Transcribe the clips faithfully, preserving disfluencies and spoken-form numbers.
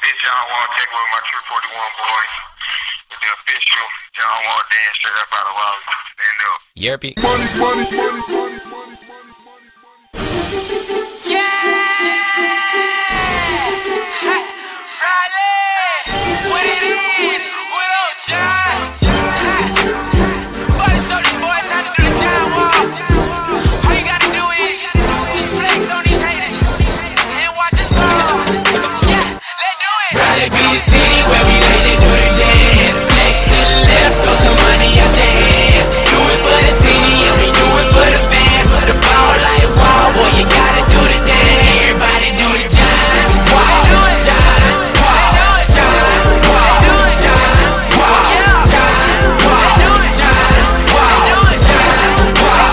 this John Wall Tech with my True forty-one boys. It's the official John Wall dance straight up out of Raleigh. Stand up. Yerpy. Money, money, money, money, money, money, money. Yeah! Ha! Raleigh! What it is? What up, John? Ha! About to show these boys how to do the John Wall. All you gotta do is just flex on these haters and watch us ball. Yeah, let's do it! Raleigh be the city where we lay to do the dance. Flex to the left, throw some money out your hands. Do it for the city and we do it for the fans. The ball like wall, boy, you gotta do the dance. Everybody do the John Wall. John Wall. John Wall. John Wall. John Wall. John Wall. John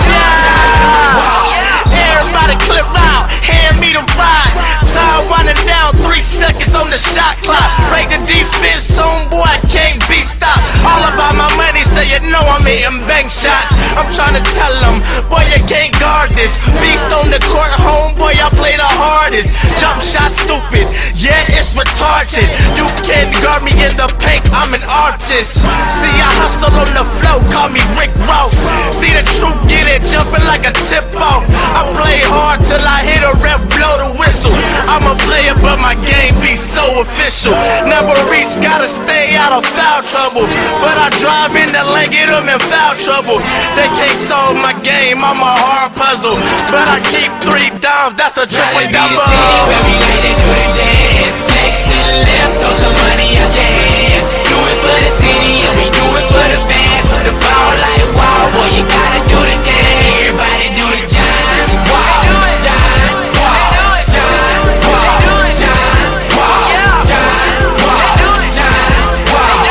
Wall. Everybody clip out, hand me the ride. Time running down, three seconds on the shot clock. Break the defense on, boy, I can't be stopped. All about my money, so you know I'm hitting bank shots. I'm trying to tell them, boy, you can't guard this. Beast on the court, homeboy, I play the hardest. Jump shot stupid, yeah, it's retarded. You can't guard me in the paint, I'm an artist. See, I hustle on the flow, call me Rick Ross. See the truth, get it, jumping like a tip-off. I play hard till I hit a rep, blow the whistle. I'm a player, but my game be so official. Never reach, gotta stay out of foul trouble. But I drive in the lane, get them in foul trouble. They can't solve my game, I'm a hard puzzle. But I keep three dimes, that's a triple Raleigh be the double. city where we lay to do the dance. Flex to the left, throw some money out your hands. Do it for the city and we do it for the fans. The ball like wall, boy, you gotta do the dance. Everybody do the John Wall. John Wall. John Wall. John Wall. John Wall. John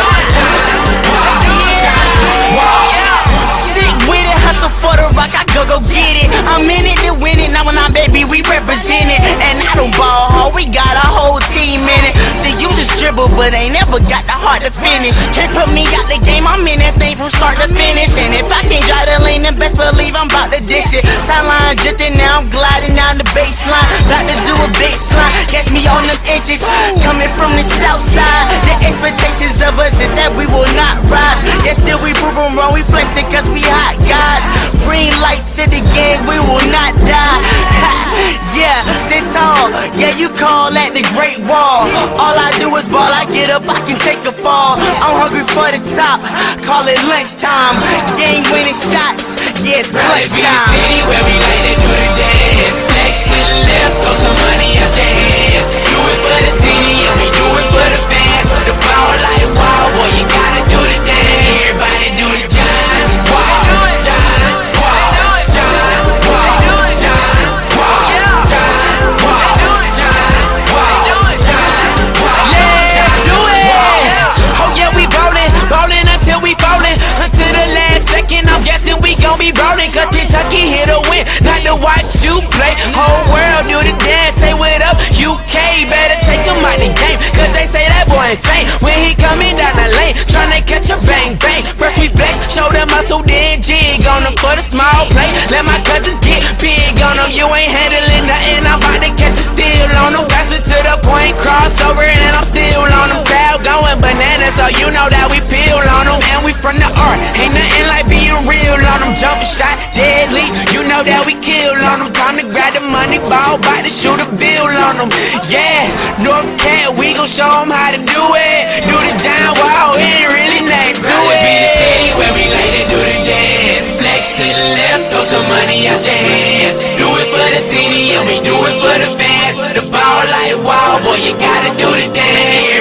Wall. John Wall. Sick with it, hustle for the rock, I go go get it. I'm in it to win it, now when I'm baby, we represent it. And I don't ball hard, we got a whole team in it. See, you just dribble, but ain't never got the heart to finish. Can't put me out the game, I'm in that thing from start to finish. And if I can't drive the lane, then best believe I'm about to ditch it. Sideline drifting, now I'm gliding down the baseline. About to do a baseline, catch me on them inches. Coming from the south side, the expectations of us is that we will not rise. Yet still we proving wrong, we flexing cause we hot guys. Green light to the game, we will not die. Ha, yeah, sit tall, yeah, you call that the Great Wall. All I do is ball, I get up, I can take a fall. I'm hungry for the top, call it lunchtime. Game winning shots, yeah, it's Raleigh clutch be the time. city where we lay to do the dance. Flex to the left, throw some money out your hands. Do it for the city and we do it for the fans. The ball like wall, boy, you gotta do the dance. Everybody do the John Wall. John Wall. John Wall. John Wall. John Wall. John Wall. John Wall. Yeah, do it. Oh yeah, we ballin', ballin' until we fallin'. Until the last second, I'm guessing we gon' be rollin'. Cause Kentucky here to win, not to watch you play. Whole world do the dance, say what up, U K. Better take him out the game, cause they say that boy insane. When he coming down the lane, tryna catch a bang bang. First we flex, show them muscle, then jig on them for the small play. Let my cousins get big on them, you ain't handling nothing. I'm about to catch a steal on them. Pass it to the point, crossover, and I'm still on them. Crowd going bananas, so you know that we peel on them. And we from the art, ain't nothing like being real on them. Jump shot, deadly, you know that we kill on them. Time to grab the money ball, bout to shoot a bill on them. Yeah, North Cat, we gon' show them how to do it. Do the John Wall, it ain't really nothing to Raleigh be the it. city where we lay to do the dance. Flex to the left, throw some money out your hands. Do it for the city and we do it for the fans. The ball like wall, boy, you gotta do the dance.